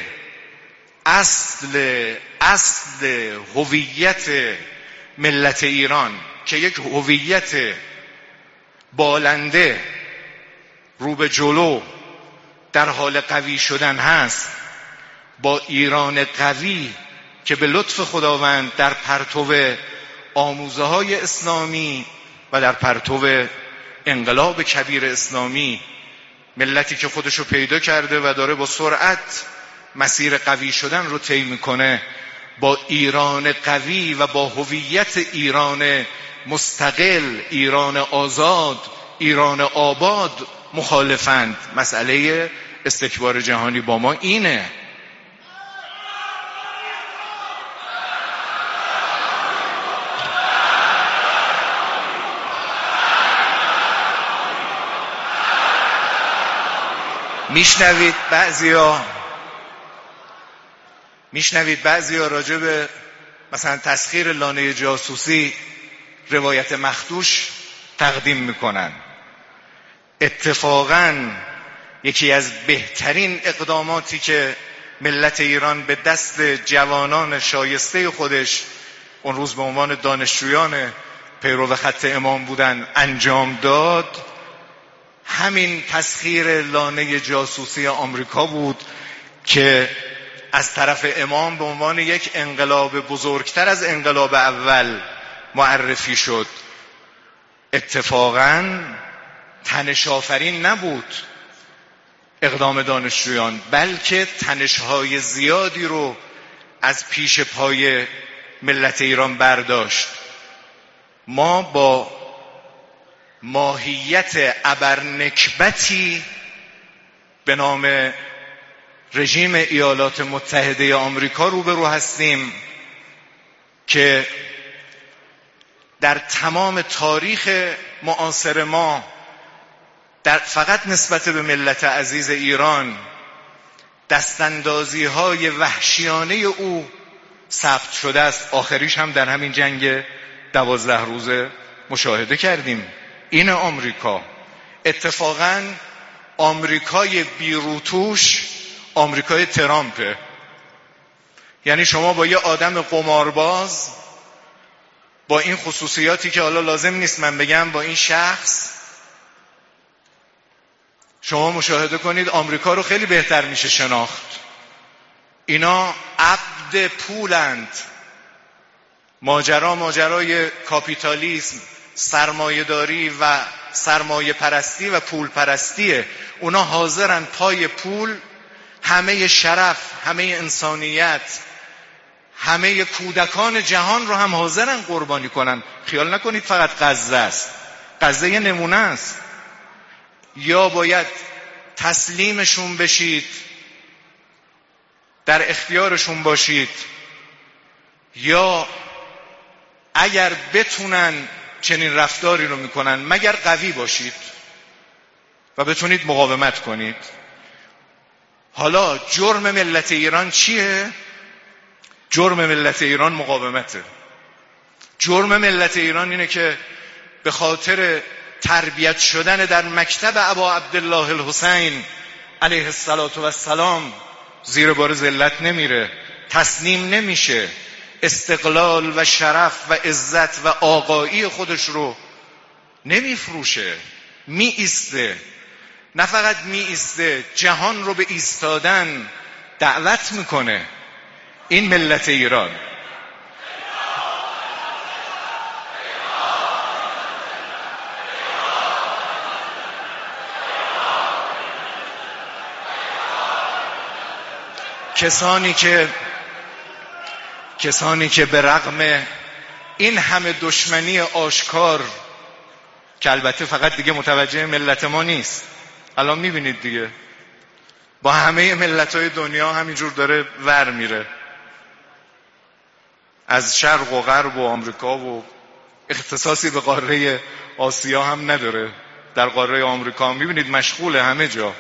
اصل اصل هویت ملت ایران که یک هویت بالنده رو به جلو در حال قوی شدن هست، با ایران قوی که به لطف خداوند در پرتو آموزه های اسلامی و در پرتو انقلاب کبیر اسلامی، ملتی که خودشو پیدا کرده و داره با سرعت مسیر قوی شدن رو طی میکنه، با ایران قوی و با هویت ایران مستقل، ایران آزاد، ایران آباد مخالفند. مسئله استکبار جهانی با ما اینه. میشنوید بعضیا میشنوید بعضیا راجع به مثلا تسخیر لانه جاسوسی روایت مخدوش تقدیم میکنن. اتفاقاً یکی از بهترین اقداماتی که ملت ایران به دست جوانان شایسته خودش اون روز به عنوان دانشجویان پیرو خط امام بودن انجام داد، همین تسخیر لانه جاسوسی آمریکا بود که از طرف امام به عنوان یک انقلاب بزرگتر از انقلاب اول معرفی شد. اتفاقاً تنش آفرین نبود اقدام دانشجویان، بلکه تنش‌های زیادی رو از پیش پای ملت ایران برداشت. ما با ماهیت ابرنکبتی به نام رژیم ایالات متحده آمریکا روبرو هستیم که در تمام تاریخ معاصر ما در فقط نسبت به ملت عزیز ایران دستاندازی های وحشیانه او ثبت شده است. آخریش هم در همین جنگ دوازده روزه مشاهده کردیم. این آمریکا، اتفاقاً آمریکای بیروتوش آمریکای ترامپه. یعنی شما با یه آدم قمارباز با این خصوصیاتی که حالا لازم نیست من بگم، با این شخص شما مشاهده کنید آمریکا رو خیلی بهتر میشه شناخت. اینا عبد پولند. ماجرا ماجرای کاپیتالیسم، سرمایه‌داری و سرمایه پرستی و پول پرستیه. اونا حاضرن پای پول همه شرف، همه انسانیت، همه کودکان جهان رو هم حاضرن قربانی کنن. خیال نکنید فقط غزه است. غزه یه نمونه است. یا باید تسلیمشون بشید، در اختیارشون باشید، یا اگر بتونن چنین رفتاری رو میکنن مگر قوی باشید و بتونید مقاومت کنید. حالا جرم ملت ایران چیه؟ جرم ملت ایران مقاومته. جرم ملت ایران اینه که به خاطر تربیت شدن در مکتب ابا عبدالله الحسین علیه السلام زیر بار ذلت نمیره، تسلیم نمیشه، استقلال و شرف و عزت و آقایی خودش رو نمیفروشه، می ایسته. نه فقط می ایسته، جهان رو به ایستادن دعوت میکنه. این ملت ایران. کسانی که کسانی که به رغم این همه دشمنی آشکار که البته فقط دیگه متوجه ملت ما نیست، الان میبینید دیگه با همه ملت‌های دنیا همینجور داره ور میره، از شرق و غرب و آمریکا و اختصاصی به قاره آسیا هم نداره، در قاره آمریکا هم میبینید مشغول همه جا.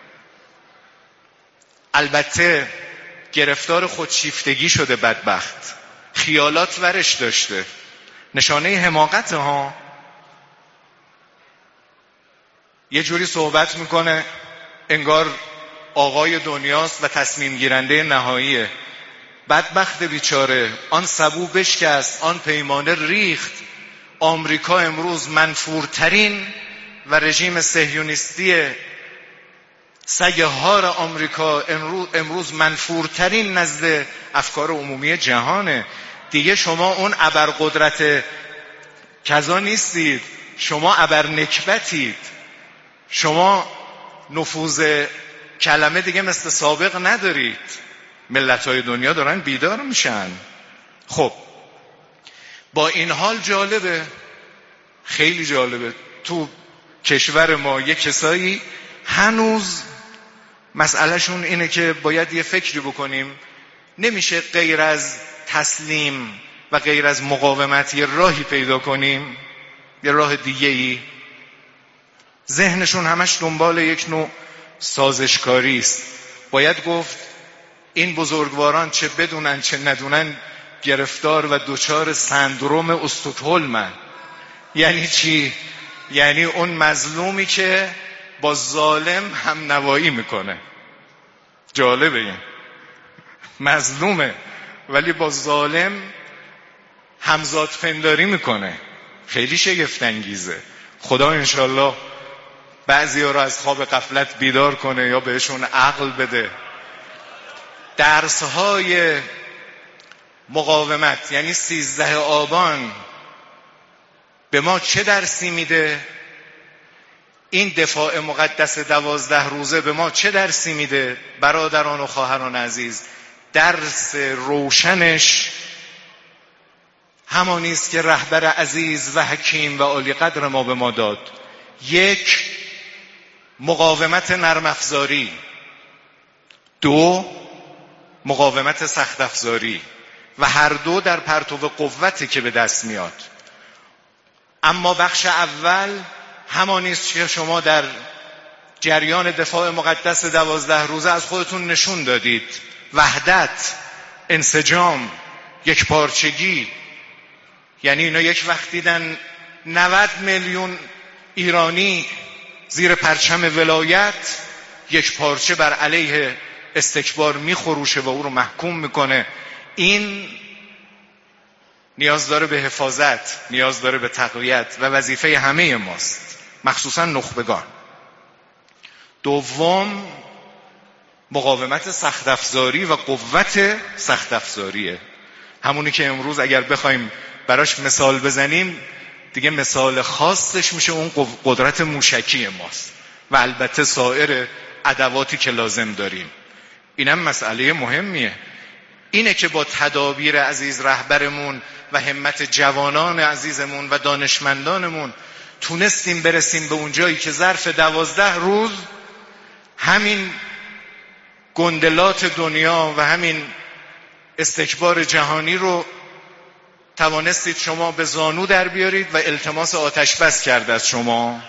البته گرفتار خودشیفتگی شده، بدبخت خیالات ورش داشته، نشانه حماقت ها. یه جوری صحبت میکنه انگار آقای دنیاست و تصمیم گیرنده نهاییه. بدبخت بیچاره، آن سبو بشکست، آن پیمانه ریخت. آمریکا امروز منفورترین و رژیم صهیونیستی سگ هار آمریکا امروز منفورترین نزد افکار عمومی جهانه. دیگه شما اون ابرقدرت کذا نیستید، شما ابرنکبتید. شما نفوذ کلمه دیگه مثل سابق ندارید. ملت‌های دنیا دارن بیدار میشن. خب با این حال جالبه، خیلی جالبه، تو کشور ما یه کسایی هنوز مسئلهشون اینه که باید یه فکری بکنیم، نمیشه غیر از تسلیم و غیر از مقاومت یه راهی پیدا کنیم، یه راه دیگه ای. ذهنشون همش دنبال یک نوع سازشکاری است. باید گفت این بزرگواران چه بدونن چه ندونن گرفتار و دوچار سندروم استکهلمن. یعنی چی؟ یعنی اون مظلومی که با ظالم هم نوایی میکنه. جالبه، این مظلومه ولی با ظالم همزاد پنداری میکنه. خیلی شگفت انگیزه. خدا انشالله بعضی ها رو از خواب غفلت بیدار کنه یا بهشون عقل بده. درس های مقاومت یعنی سیزده آبان به ما چه درسی میده؟ این دفاع مقدس دوازده روزه به ما چه درسی میده؟ برادران و خواهران عزیز، درس روشنش همانی است که رهبر عزیز و حکیم و عالی قدر ما به ما داد. یک، مقاومت نرم افزاری. دو، مقاومت سخت افزاری. و هر دو در پرتو قوتی که به دست میاد. اما بخش اول همانی است که شما در جریان دفاع مقدس دوازده روزه از خودتون نشون دادید. وحدت، انسجام، یکپارچگی. یعنی اینا یک وقت دیدن نود میلیون ایرانی زیر پرچم ولایت یک پارچه بر علیه استکبار میخروشه و او رو محکوم میکنه. این نیاز داره به حفاظت، نیاز داره به تقویت و وظیفه همه ماست، مخصوصا نخبگان. دوم، مقاومت سخت افزاری و قوت سخت افزاریه. همونی که امروز اگر بخوایم براش مثال بزنیم دیگه مثال خاصش میشه اون قدرت موشکی ماست و البته سایر ادواتی که لازم داریم. اینم مسئله مهمیه. اینه که با تدابیر عزیز رهبرمون و همت جوانان عزیزمون و دانشمندانمون تونستیم برسیم به اون جایی که ظرف دوازده روز همین گندلات دنیا و همین استکبار جهانی رو توانستید شما به زانو در بیارید و التماس آتش بس کرد از شما.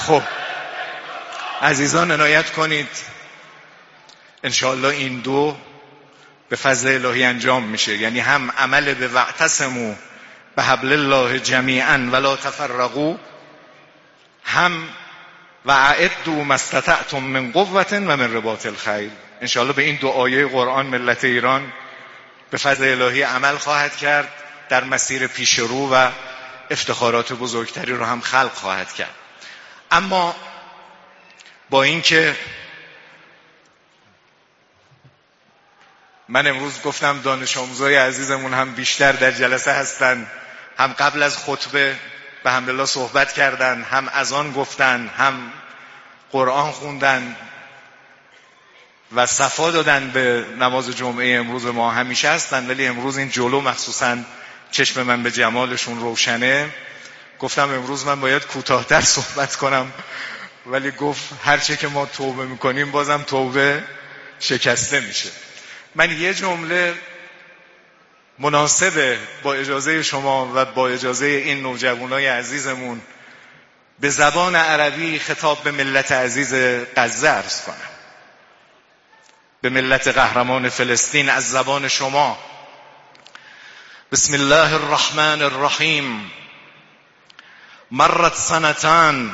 خب عزیزان عنایت کنید، انشاءالله این دو به فضل الهی انجام میشه. یعنی هم عمل به واعتصموا بحبل الله جمیعا ولا تفرقوا، هم و اعدوا ما استطعتم من قوة و من رباط الخیل. انشاءالله به این دو آیه قرآن ملت ایران به فضل الهی عمل خواهد کرد، در مسیر پیش رو و افتخارات بزرگتری رو هم خلق خواهد کرد. اما با اینکه من امروز گفتم دانش آموزای عزیزمون هم بیشتر در جلسه هستن، هم قبل از خطبه به حمدالله صحبت کردن، هم اذان گفتن، هم قرآن خوندن و صفا دادن به نماز جمعه امروز ما، همیشه هستن ولی امروز این جلو مخصوصا چشم من به جمالشون روشنه. گفتم امروز من باید کوتاه‌تر صحبت کنم، ولی گفت هرچه که ما توبه میکنیم بازم توبه شکسته میشه. من یه جمله مناسبه با اجازه شما و با اجازه این نوجوانای عزیزمون به زبان عربی خطاب به ملت عزیز غزه عرض کنم، به ملت قهرمان فلسطین از زبان شما. بسم الله الرحمن الرحیم. مرت سنتان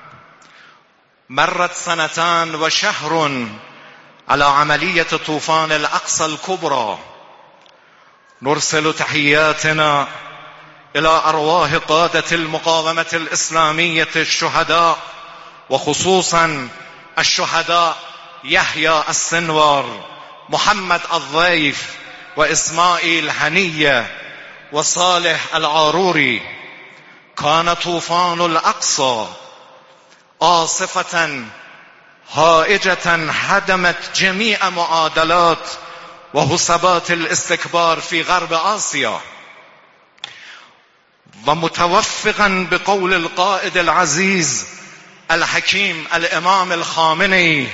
مرت سنتان و شهر على عملية طوفان الأقصى الكبرى. نرسل تحياتنا إلى أرواح قادة المقاومة الإسلامية الشهداء، وخصوصا الشهداء يحيى السنوار، محمد الضيف، وإسماعيل هنية، وصالح العاروري. كان طوفان الأقصى عاصفة هائجة هدمت جميع معادلات وحسابات الاستكبار في غرب آسيا، ومتوفقا بقول القائد العزيز الحكيم الإمام الخامنئي: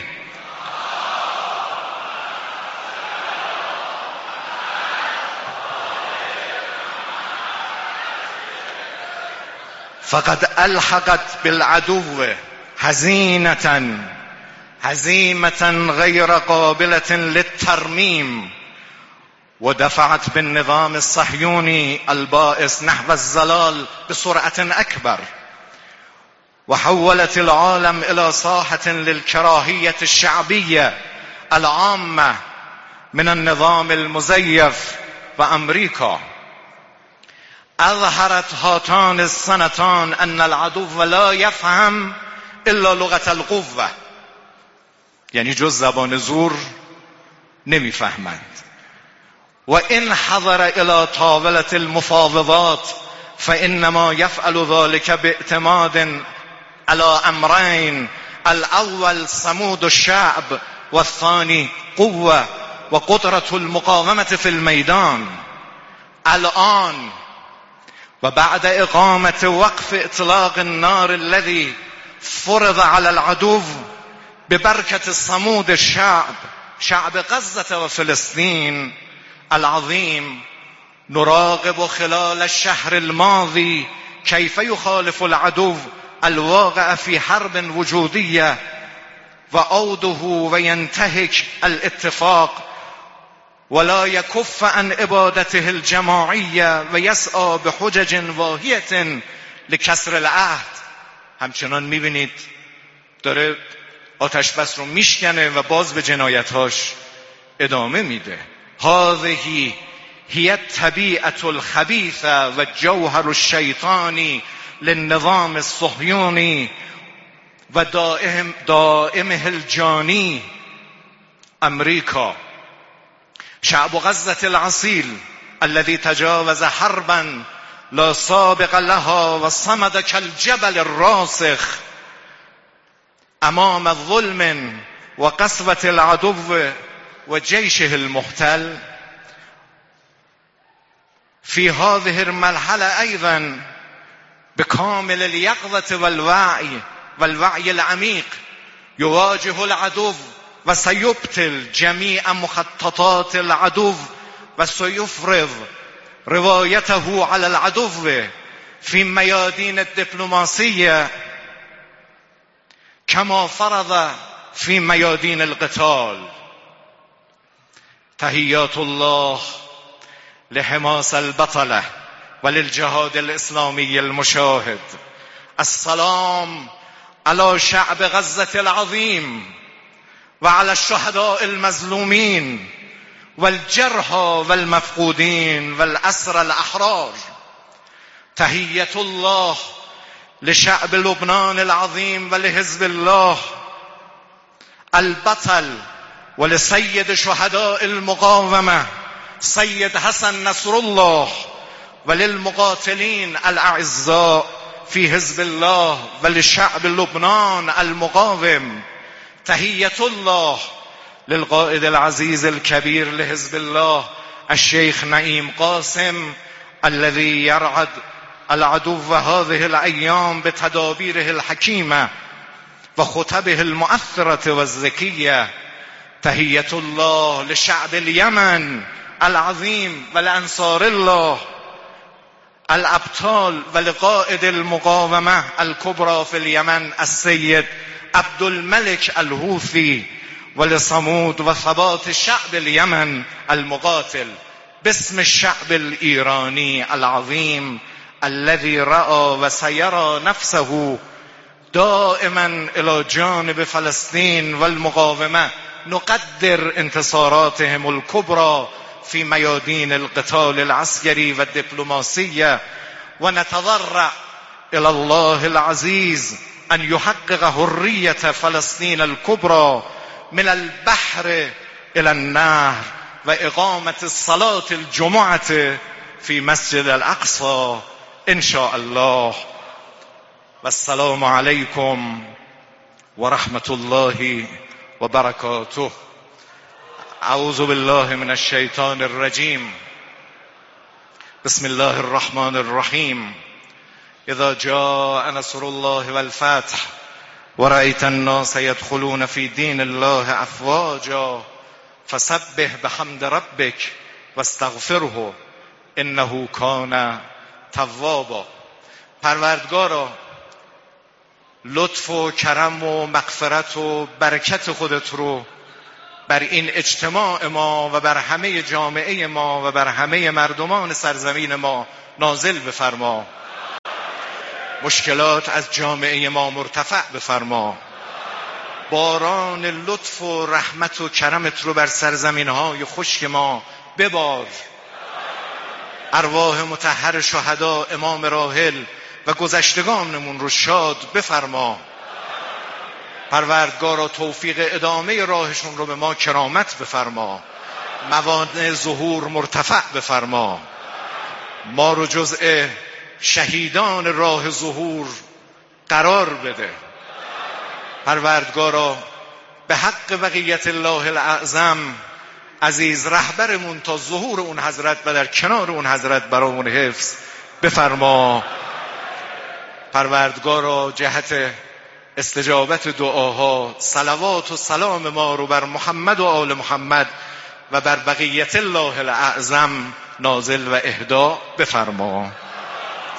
فقد ألحقت بالعدو هزينة هزيمة غير قابلة للترميم، ودفعت بالنظام الصهيوني البائس نحو الزلال بسرعة أكبر، وحولت العالم إلى ساحة للكراهية الشعبية العامة من النظام المزيف وأمريكا. أظهرت هاتان السنتان أن العدو لا يفهم إلا لغة القوة، یعنی جز زبان زور نمیفهمند. و این حضر الى طاولة المفاوضات فانما يفعل ذلك باعتماد على امرين: الاول صمود الشعب، والثاني قوة وقدرة المقاومة في الميدان. الآن وبعد إقامة وقف إطلاق النار الذي فرض على العدو ببركة صمود الشعب، شعب غزة وفلسطين العظيم، نراقب خلال الشهر الماضي كيف يخالف العدو الواقع في حرب وجودية وعوده وينتهك الاتفاق ولا يكف عن إبادته الجماعية ويسعى بحجج واهية لكسر العهد. همچنان میبینید داره آتش بس رو میشکنه و باز به جنایتاش ادامه میده. هذه هي الطبيعة الخبيثة والجوهر الشيطاني للنظام الصهيوني ودائم دائمه الجاني أمريكا. شعب غزة الأصيل الذي تجاوز حربا لا سابق لها وصمد كالجبل الراسخ أمام ظلم وقسوة العدو وجيشه المحتل، في هذه المرحلة أيضا بكامل اليقظة والوعي والوعي العميق يواجه العدو وسيبطل جميع مخططات العدو وسيفرض روايته على العدو في ميادين الدبلوماسية كما فرض في ميادين القتال. تحيات الله لحماس البطلة وللجهاد الإسلامي المشاهد. السلام على شعب غزة العظيم وعلى الشهداء المظلومين والجرحى والمفقودين والأسرى الأحرار. تحية الله لشعب لبنان العظيم ولحزب الله البطل ولسيد شهداء المقاومة سيد حسن نصر الله وللمقاتلين الأعزاء في حزب الله ولشعب لبنان المقاوم. تحية الله للقائد العزيز الكبير لحزب الله الشيخ نعيم قاسم الذي يرعد العدو هذه الأيام بتدابيره الحكيمة وخطبه المؤثرة والذكية. تحية الله لشعب اليمن العظيم ولأنصار الله الأبطال ولقائد المقاومة الكبرى في اليمن السيد عبد الملك الحوثي ولصمود وثبات شعب اليمن المقاتل باسم الشعب الإيراني العظيم الذي رأى وسيرى نفسه دائما إلى جانب فلسطين والمقاومة. نقدر انتصاراتهم الكبرى في ميادين القتال العسكري والدبلوماسية ونتضرع إلى الله العزيز أن يحقق حرية فلسطين الكبرى من البحر إلى النهر وإقامة الصلاة الجمعة في مسجد الأقصى إن شاء الله. والسلام عليكم ورحمة الله وبركاته. أعوذ بالله من الشيطان الرجيم. بسم الله الرحمن الرحيم. إذا جاء نصر الله والفتح ورأيت الناس يدخلون في دين الله أفواجا فسبح بحمد ربك واستغفره إنه كان توابا. پروردگارا لطف و کرم و مغفرت و برکت خودت رو بر این اجتماع ما و بر همه جامعه ما و بر همه مردمان سرزمین ما نازل بفرما. مشکلات از جامعه ما مرتفع بفرما. باران لطف و رحمت و کرمت رو بر سرزمین های خشک ما ببار. ارواح مطهر شهدا امام راحل و گذشتگانمون رو شاد بفرما. پروردگارا توفیق ادامه راهشون رو به ما کرامت بفرما. موانع ظهور مرتفع بفرما. ما رو جزء شهیدان راه ظهور قرار بده. پروردگارا به حق بقیت الله الاعظم عزیز رهبرمون تا ظهور اون حضرت و در کنار اون حضرت برامون حفظ بفرما. پروردگارا جهت استجابت دعاها صلوات و سلام ما رو بر محمد و آل محمد و بر بقیت الله الاعظم نازل و اهدا بفرما.